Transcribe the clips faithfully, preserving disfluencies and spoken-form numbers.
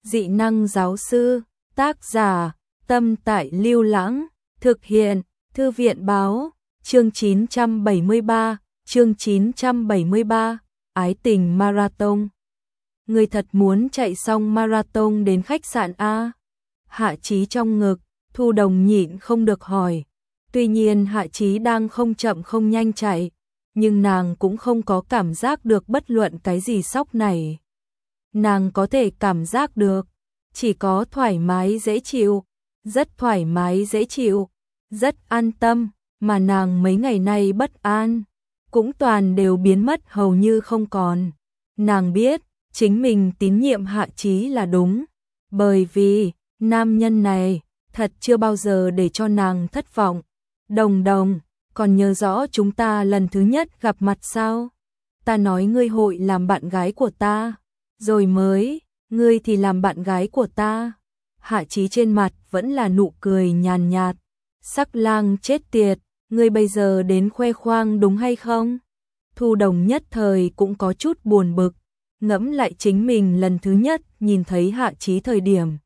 Dị năng giáo sư, tác giả, Tâm Tại Lưu Lãng, thực hiện, Thư viện báo, chương chín trăm bảy mươi ba, chương chín trăm bảy mươi ba, ái tình marathon. Người thật muốn chạy xong marathon đến khách sạn A? Hạ Chí trong ngực, Thu Đồng nhịn không được hỏi. Tuy nhiên Hạ Chí đang không chậm không nhanh chạy, nhưng nàng cũng không có cảm giác được bất luận cái gì sốc này. Nàng có thể cảm giác được, chỉ có thoải mái dễ chịu, rất thoải mái dễ chịu, rất an tâm, mà nàng mấy ngày nay bất an, cũng toàn đều biến mất hầu như không còn. Nàng biết, chính mình tín nhiệm Hạ Chí là đúng, bởi vì, nam nhân này, thật chưa bao giờ để cho nàng thất vọng. Đồng Đồng, còn nhớ rõ chúng ta lần thứ nhất gặp mặt sao? Ta nói ngươi hội làm bạn gái của ta, rồi mới, ngươi thì làm bạn gái của ta. Hạ Chí trên mặt vẫn là nụ cười nhàn nhạt. Sắc lang chết tiệt, ngươi bây giờ đến khoe khoang đúng hay không? Thu Đồng nhất thời cũng có chút buồn bực, ngẫm lại chính mình lần thứ nhất nhìn thấy Hạ Chí thời điểm.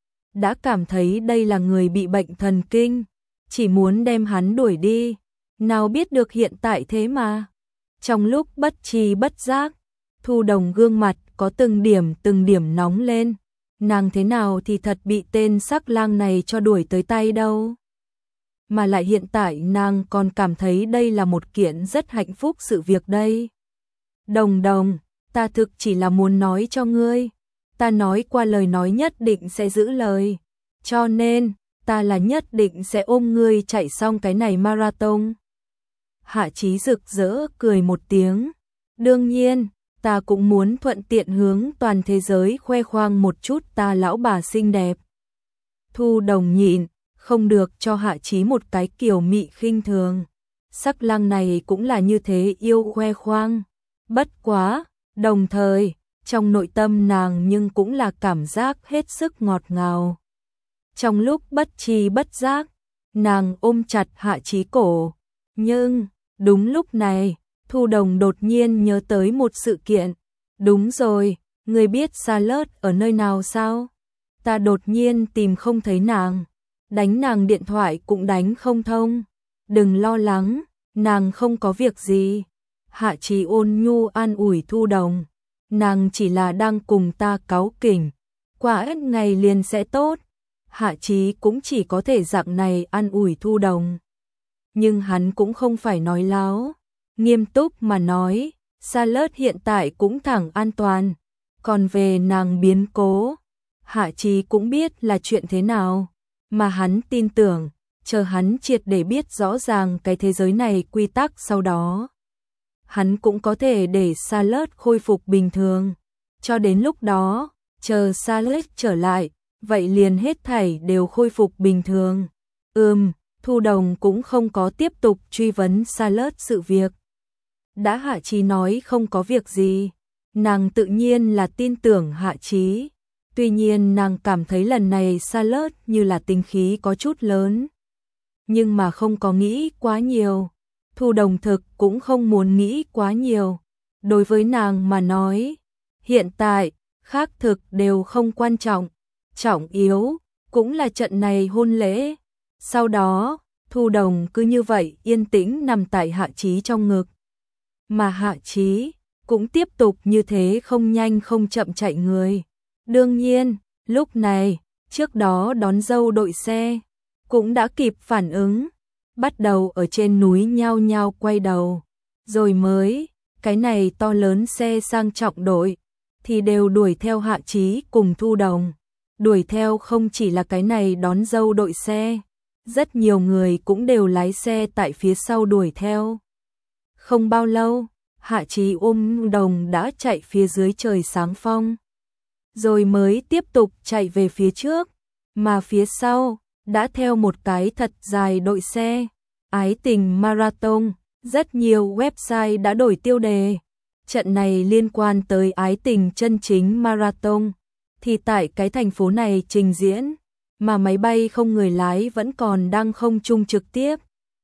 Đã cảm thấy đây là người bị bệnh thần kinh, chỉ muốn đem hắn đuổi đi, nào biết được hiện tại thế mà. Trong lúc bất tri bất giác, Thu Đồng gương mặt có từng điểm từng điểm nóng lên, nàng thế nào thì thật bị tên sắc lang này cho đuổi tới tay đâu. Mà lại hiện tại nàng còn cảm thấy đây là một kiện rất hạnh phúc sự việc đây. Đồng Đồng, ta thực chỉ là muốn nói cho ngươi, ta nói qua lời nói nhất định sẽ giữ lời, cho nên, ta là nhất định sẽ ôm ngươi chạy xong cái này marathon. Hạ Chí rực rỡ cười một tiếng, đương nhiên, ta cũng muốn thuận tiện hướng toàn thế giới khoe khoang một chút ta lão bà xinh đẹp. Thu Đồng nhịn, không được cho Hạ Chí một cái kiểu mị khinh thường. Sắc lang này cũng là như thế yêu khoe khoang. Bất quá, đồng thời, trong nội tâm nàng nhưng cũng là cảm giác hết sức ngọt ngào. Trong lúc bất tri bất giác, nàng ôm chặt Hạ Chí cổ. Nhưng, đúng lúc này, Thu Đồng đột nhiên nhớ tới một sự kiện. Đúng rồi, ngươi biết Charlotte ở nơi nào sao? Ta đột nhiên tìm không thấy nàng. Đánh nàng điện thoại cũng đánh không thông. Đừng lo lắng, nàng không có việc gì. Hạ Chí ôn nhu an ủi Thu Đồng. Nàng chỉ là đang cùng ta cáu kỉnh. Qua ít ngày liền sẽ tốt. Hạ Chí cũng chỉ có thể dạng này an ủi Thu Đồng. Nhưng hắn cũng không phải nói láo. Nghiêm túc mà nói, Charlotte hiện tại cũng thẳng an toàn. Còn về nàng biến cố, Hạ Chí cũng biết là chuyện thế nào. Mà hắn tin tưởng, chờ hắn triệt để biết rõ ràng cái thế giới này quy tắc sau đó. Hắn cũng có thể để Charlotte khôi phục bình thường. Cho đến lúc đó, chờ Charlotte trở lại, vậy liền hết thảy đều khôi phục bình thường. Ừm, Thu Đồng cũng không có tiếp tục truy vấn Charlotte sự việc. Đã Hạ Chí nói không có việc gì, nàng tự nhiên là tin tưởng Hạ Chí. Tuy nhiên nàng cảm thấy lần này Charlotte như là tính khí có chút lớn. Nhưng mà không có nghĩ quá nhiều. Thu Đồng thực cũng không muốn nghĩ quá nhiều. Đối với nàng mà nói, hiện tại, khác thực đều không quan trọng. Trọng yếu, cũng là trận này hôn lễ. Sau đó, Thu Đồng cứ như vậy yên tĩnh nằm tại Hạ Chí trong ngực. Mà Hạ Chí cũng tiếp tục như thế không nhanh không chậm chạy người. Đương nhiên, lúc này, trước đó đón dâu đội xe, cũng đã kịp phản ứng, bắt đầu ở trên núi nhao nhao quay đầu. Rồi mới, cái này to lớn xe sang trọng đội, thì đều đuổi theo Hạ Chí cùng Thu Đồng. Đuổi theo không chỉ là cái này đón dâu đội xe, rất nhiều người cũng đều lái xe tại phía sau đuổi theo. Không bao lâu, Hạ Chí ôm Đồng đã chạy phía dưới trời sáng phong. Rồi mới tiếp tục chạy về phía trước, mà phía sau, đã theo một cái thật dài đội xe. Ái tình marathon, rất nhiều website đã đổi tiêu đề. Trận này liên quan tới ái tình chân chính marathon, thì tại cái thành phố này trình diễn, mà máy bay không người lái vẫn còn đang không trung trực tiếp.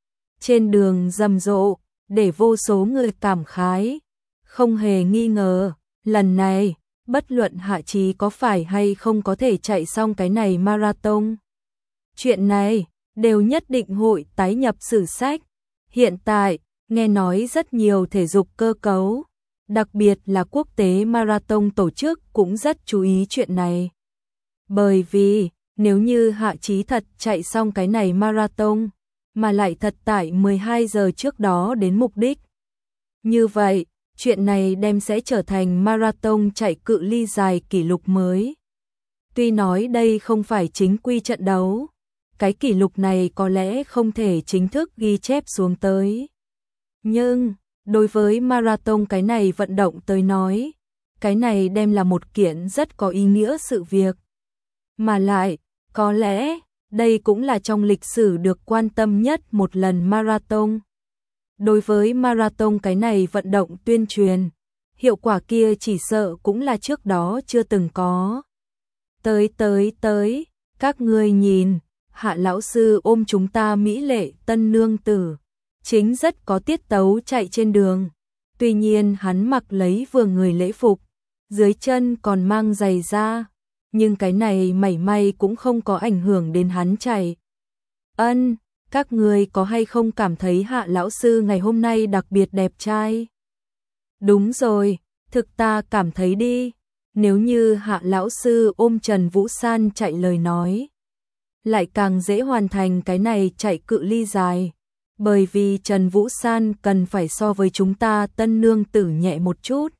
Trên đường rầm rộ, để vô số người cảm khái. Không hề nghi ngờ, lần này, bất luận Hạ Chí có phải hay không có thể chạy xong cái này marathon. Chuyện này đều nhất định hội tái nhập sử sách. Hiện tại, nghe nói rất nhiều thể dục cơ cấu, đặc biệt là quốc tế marathon tổ chức cũng rất chú ý chuyện này. Bởi vì, nếu như Hạ Chí thật chạy xong cái này marathon, mà lại thật tại mười hai giờ trước đó đến mục đích. Như vậy, chuyện này đem sẽ trở thành marathon chạy cự ly dài kỷ lục mới. Tuy nói đây không phải chính quy trận đấu, cái kỷ lục này có lẽ không thể chính thức ghi chép xuống tới. Nhưng, đối với marathon cái này vận động tới nói, cái này đem là một kiện rất có ý nghĩa sự việc. Mà lại, có lẽ, đây cũng là trong lịch sử được quan tâm nhất một lần marathon. Đối với marathon cái này vận động tuyên truyền, hiệu quả kia chỉ sợ cũng là trước đó chưa từng có. Tới tới tới, các ngươi nhìn, Hạ lão sư ôm chúng ta mỹ lệ tân nương tử, chính rất có tiết tấu chạy trên đường. Tuy nhiên hắn mặc lấy vừa người lễ phục, dưới chân còn mang giày da, nhưng cái này mảy may cũng không có ảnh hưởng đến hắn chạy. Ân, các ngươi có hay không cảm thấy Hạ lão sư ngày hôm nay đặc biệt đẹp trai? Đúng rồi, thực ta cảm thấy đi, nếu như Hạ lão sư ôm Trần Vũ San chạy lời nói, lại càng dễ hoàn thành cái này chạy cự ly dài, bởi vì Trần Vũ San cần phải so với chúng ta tân nương tử nhẹ một chút.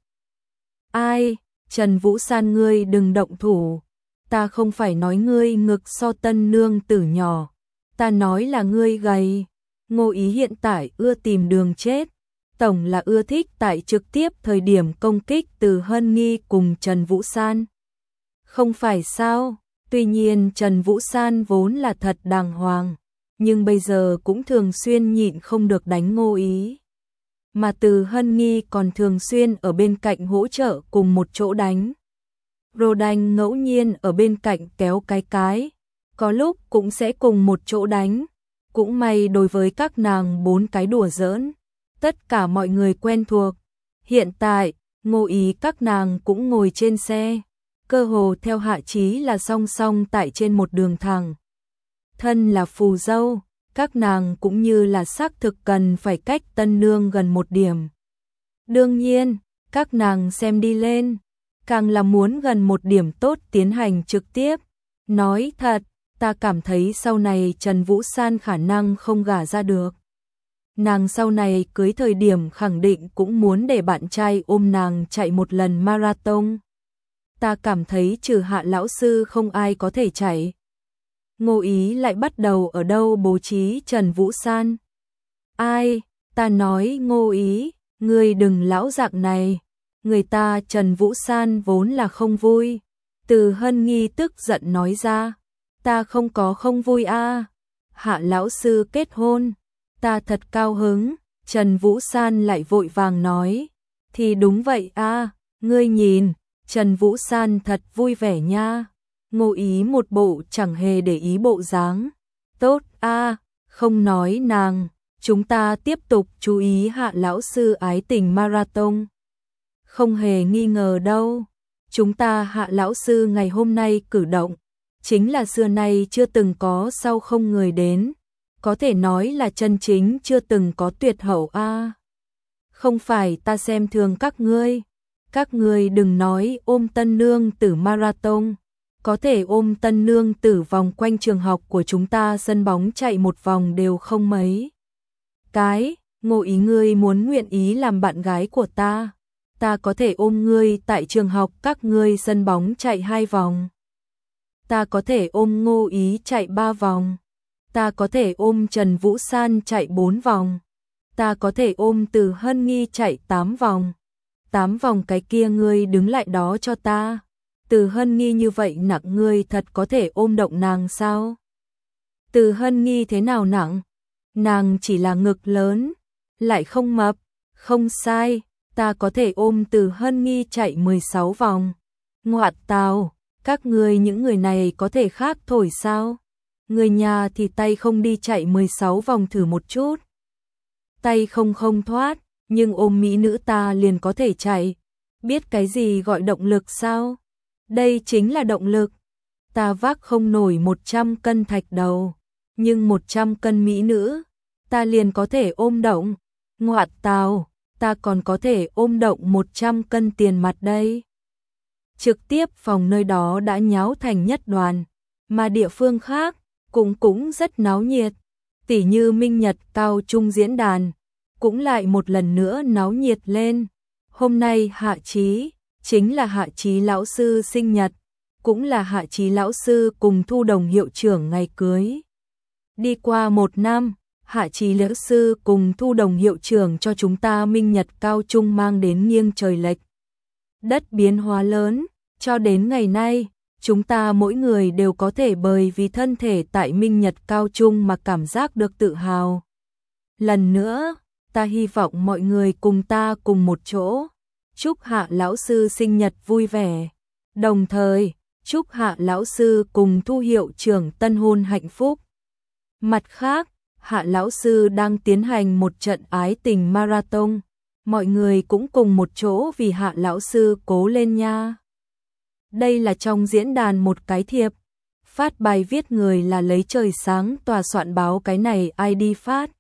Ai, Trần Vũ San ngươi đừng động thủ, ta không phải nói ngươi ngực so tân nương tử nhỏ, ta nói là ngươi gầy. Ngô Ý hiện tại ưa tìm đường chết, tổng là ưa thích tại trực tiếp thời điểm công kích Từ Hân Nghi cùng Trần Vũ San. Không phải sao? Tuy nhiên Trần Vũ San vốn là thật đàng hoàng, nhưng bây giờ cũng thường xuyên nhịn không được đánh Ngô Ý. Mà Từ Hân Nghi còn thường xuyên ở bên cạnh hỗ trợ cùng một chỗ đánh. Rô Đanh ngẫu nhiên ở bên cạnh kéo cái cái, có lúc cũng sẽ cùng một chỗ đánh. Cũng may đối với các nàng bốn cái đùa giỡn, tất cả mọi người quen thuộc. Hiện tại, Ngô Ý các nàng cũng ngồi trên xe, cơ hồ theo Hạ Chí là song song tại trên một đường thẳng. Thân là phù dâu, các nàng cũng như là xác thực cần phải cách tân nương gần một điểm. Đương nhiên, các nàng xem đi lên, càng là muốn gần một điểm tốt tiến hành trực tiếp. Nói thật, ta cảm thấy sau này Trần Vũ San khả năng không gả ra được. Nàng sau này cưới thời điểm khẳng định cũng muốn để bạn trai ôm nàng chạy một lần marathon. Ta cảm thấy trừ Hạ lão sư không ai có thể chạy. Ngô Ý lại bắt đầu ở đâu bố trí Trần Vũ San. Ai, ta nói Ngô Ý, ngươi đừng lão dạng này. Người ta Trần Vũ San vốn là không vui. Từ Hân Nghi tức giận nói ra. Ta không có không vui a. À. Hạ lão sư kết hôn, ta thật cao hứng. Trần Vũ San lại vội vàng nói. Thì đúng vậy a, à. Ngươi nhìn, Trần Vũ San thật vui vẻ nha. Ngô Ý một bộ chẳng hề để ý bộ dáng. Tốt a, à, không nói nàng, chúng ta tiếp tục chú ý Hạ lão sư ái tình marathon. Không hề nghi ngờ đâu, chúng ta Hạ lão sư ngày hôm nay cử động, chính là xưa nay chưa từng có sau không người đến, có thể nói là chân chính chưa từng có tuyệt hậu a. À. Không phải ta xem thường các ngươi, các ngươi đừng nói ôm tân nương tử marathon, có thể ôm tân nương tử vòng quanh trường học của chúng ta sân bóng chạy một vòng đều không mấy. Cái, Ngô Ý ngươi muốn nguyện ý làm bạn gái của ta, ta có thể ôm ngươi tại trường học các ngươi sân bóng chạy hai vòng. Ta có thể ôm Ngô Ý chạy ba vòng. Ta có thể ôm Trần Vũ San chạy bốn vòng. Ta có thể ôm Từ Hân Nghi chạy tám vòng. Tám vòng cái kia ngươi đứng lại đó cho ta. Từ Hân Nghi như vậy nặng ngươi thật có thể ôm động nàng sao? Từ Hân Nghi thế nào nặng? Nàng chỉ là ngực lớn, lại không mập, không sai, ta có thể ôm Từ Hân Nghi chạy mười sáu vòng. Ngoạt tào, các ngươi những người này có thể khác thổi sao? Người nhà thì tay không đi chạy mười sáu vòng thử một chút. Tay không không thoát, nhưng ôm mỹ nữ ta liền có thể chạy. Biết cái gì gọi động lực sao? Đây chính là động lực. Ta vác không nổi một trăm cân thạch đầu, nhưng một trăm cân mỹ nữ, ta liền có thể ôm động. Ngoại tào, ta còn có thể ôm động một trăm cân tiền mặt đây. Trực tiếp phòng nơi đó đã nháo thành nhất đoàn, mà địa phương khác cũng cũng rất náo nhiệt. Tỉ như Minh Nhật Cao Trung diễn đàn, cũng lại một lần nữa náo nhiệt lên. Hôm nay Hạ Chí, chính là Hạ Chí lão sư sinh nhật, cũng là Hạ Chí lão sư cùng Thu Đồng hiệu trưởng ngày cưới. Đi qua một năm, Hạ Chí lão sư cùng Thu Đồng hiệu trưởng cho chúng ta Minh Nhật Cao Trung mang đến nghiêng trời lệch đất biến hóa lớn, cho đến ngày nay, chúng ta mỗi người đều có thể bởi vì thân thể tại Minh Nhật Cao Trung mà cảm giác được tự hào. Lần nữa, ta hy vọng mọi người cùng ta cùng một chỗ, chúc Hạ lão sư sinh nhật vui vẻ, đồng thời chúc Hạ lão sư cùng Thu hiệu trưởng tân hôn hạnh phúc. Mặt khác, Hạ lão sư đang tiến hành một trận ái tình marathon, mọi người cũng cùng một chỗ vì Hạ lão sư cố lên nha. Đây là trong diễn đàn một cái thiệp, phát bài viết người là lấy trời sáng tòa soạn báo cái này ai đi phát.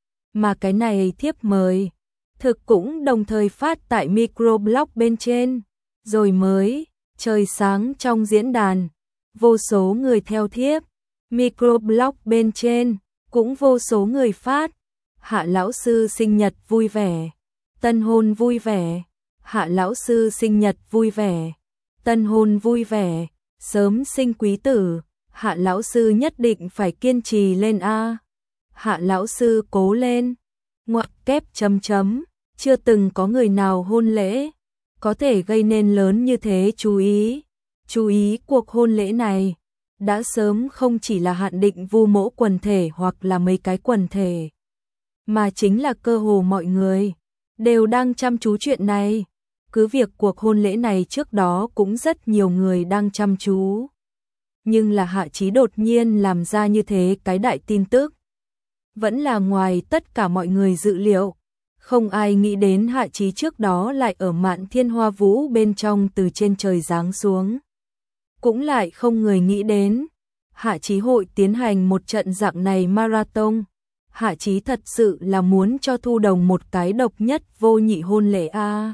Mà cái này thiếp mời, thực cũng đồng thời phát tại microblog bên trên, rồi mới, trời sáng trong diễn đàn, vô số người theo thiếp, microblog bên trên, cũng vô số người phát, Hạ lão sư sinh nhật vui vẻ, tân hôn vui vẻ, Hạ lão sư sinh nhật vui vẻ, tân hôn vui vẻ, sớm sinh quý tử, Hạ lão sư nhất định phải kiên trì lên a. Hạ lão sư cố lên. Ngoặc kép chấm chấm, chưa từng có người nào hôn lễ có thể gây nên lớn như thế chú ý. Chú ý cuộc hôn lễ này đã sớm không chỉ là hạn định vu mỗ quần thể hoặc là mấy cái quần thể, mà chính là cơ hồ mọi người đều đang chăm chú chuyện này. Cứ việc cuộc hôn lễ này trước đó cũng rất nhiều người đang chăm chú, nhưng là Hạ Chí đột nhiên làm ra như thế cái đại tin tức, vẫn là ngoài tất cả mọi người dự liệu. Không ai nghĩ đến Hạ Chí trước đó lại ở Mạn Thiên Hoa Vũ bên trong từ trên trời giáng xuống. Cũng lại không người nghĩ đến Hạ Chí hội tiến hành một trận dạng này marathon. Hạ Chí thật sự là muốn cho Thu Đồng một cái độc nhất vô nhị hôn lễ a. À.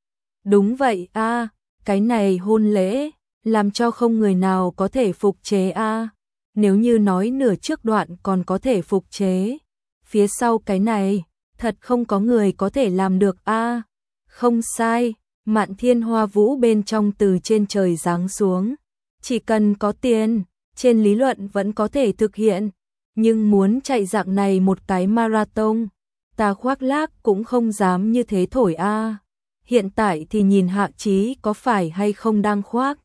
Đúng vậy a, à, cái này hôn lễ làm cho không người nào có thể phục chế a. À. Nếu như nói nửa trước đoạn còn có thể phục chế, phía sau cái này thật không có người có thể làm được a. À. Không sai, Mạn Thiên Hoa Vũ bên trong từ trên trời giáng xuống, chỉ cần có tiền, trên lý luận vẫn có thể thực hiện, nhưng muốn chạy dạng này một cái marathon, ta khoác lác cũng không dám như thế thổi a. À. Hiện tại thì nhìn Hạ Chí có phải hay không đang khoác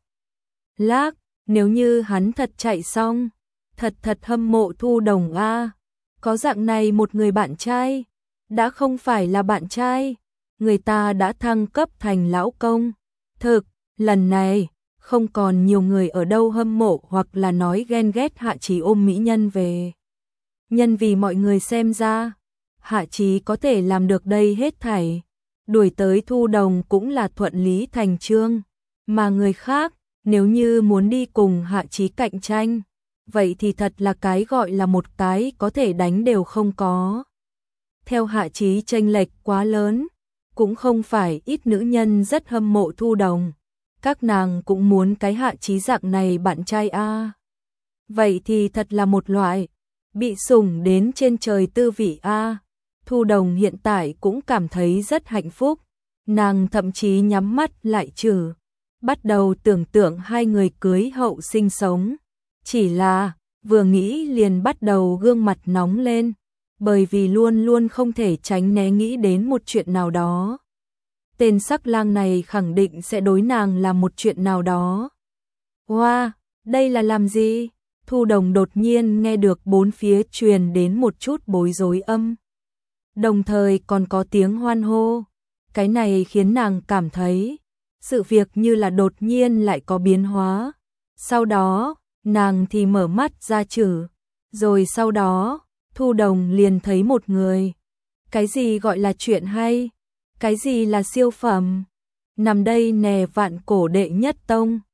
lác, nếu như hắn thật chạy xong, thật thật hâm mộ Thu Đồng a. À. Có dạng này một người bạn trai, đã không phải là bạn trai, người ta đã thăng cấp thành lão công. Thực, lần này không còn nhiều người ở đâu hâm mộ hoặc là nói ghen ghét Hạ Chí ôm mỹ nhân về. Nhân vì mọi người xem ra, Hạ Chí có thể làm được đây hết thảy, đuổi tới Thu Đồng cũng là thuận lý thành chương, mà người khác nếu như muốn đi cùng Hạ Chí cạnh tranh, vậy thì thật là cái gọi là một cái có thể đánh đều không có. Theo Hạ Chí chênh lệch quá lớn, cũng không phải ít nữ nhân rất hâm mộ Thu Đồng, các nàng cũng muốn cái Hạ Chí dạng này bạn trai a. À. Vậy thì thật là một loại bị sủng đến trên trời tư vị a. À. Thu Đồng hiện tại cũng cảm thấy rất hạnh phúc, nàng thậm chí nhắm mắt lại trừ, bắt đầu tưởng tượng hai người cưới hậu sinh sống. Chỉ là, vừa nghĩ liền bắt đầu gương mặt nóng lên, bởi vì luôn luôn không thể tránh né nghĩ đến một chuyện nào đó. Tên sắc lang này khẳng định sẽ đối nàng làm một chuyện nào đó. Wow, đây là làm gì? Thu Đồng đột nhiên nghe được bốn phía truyền đến một chút bối rối âm. Đồng thời còn có tiếng hoan hô. Cái này khiến nàng cảm thấy sự việc như là đột nhiên lại có biến hóa. Sau đó, nàng thì mở mắt ra chử. Rồi sau đó, Thu Đồng liền thấy một người. Cái gì gọi là chuyện hay? Cái gì là siêu phẩm? nằm đây nè vạn cổ đệ nhất tông.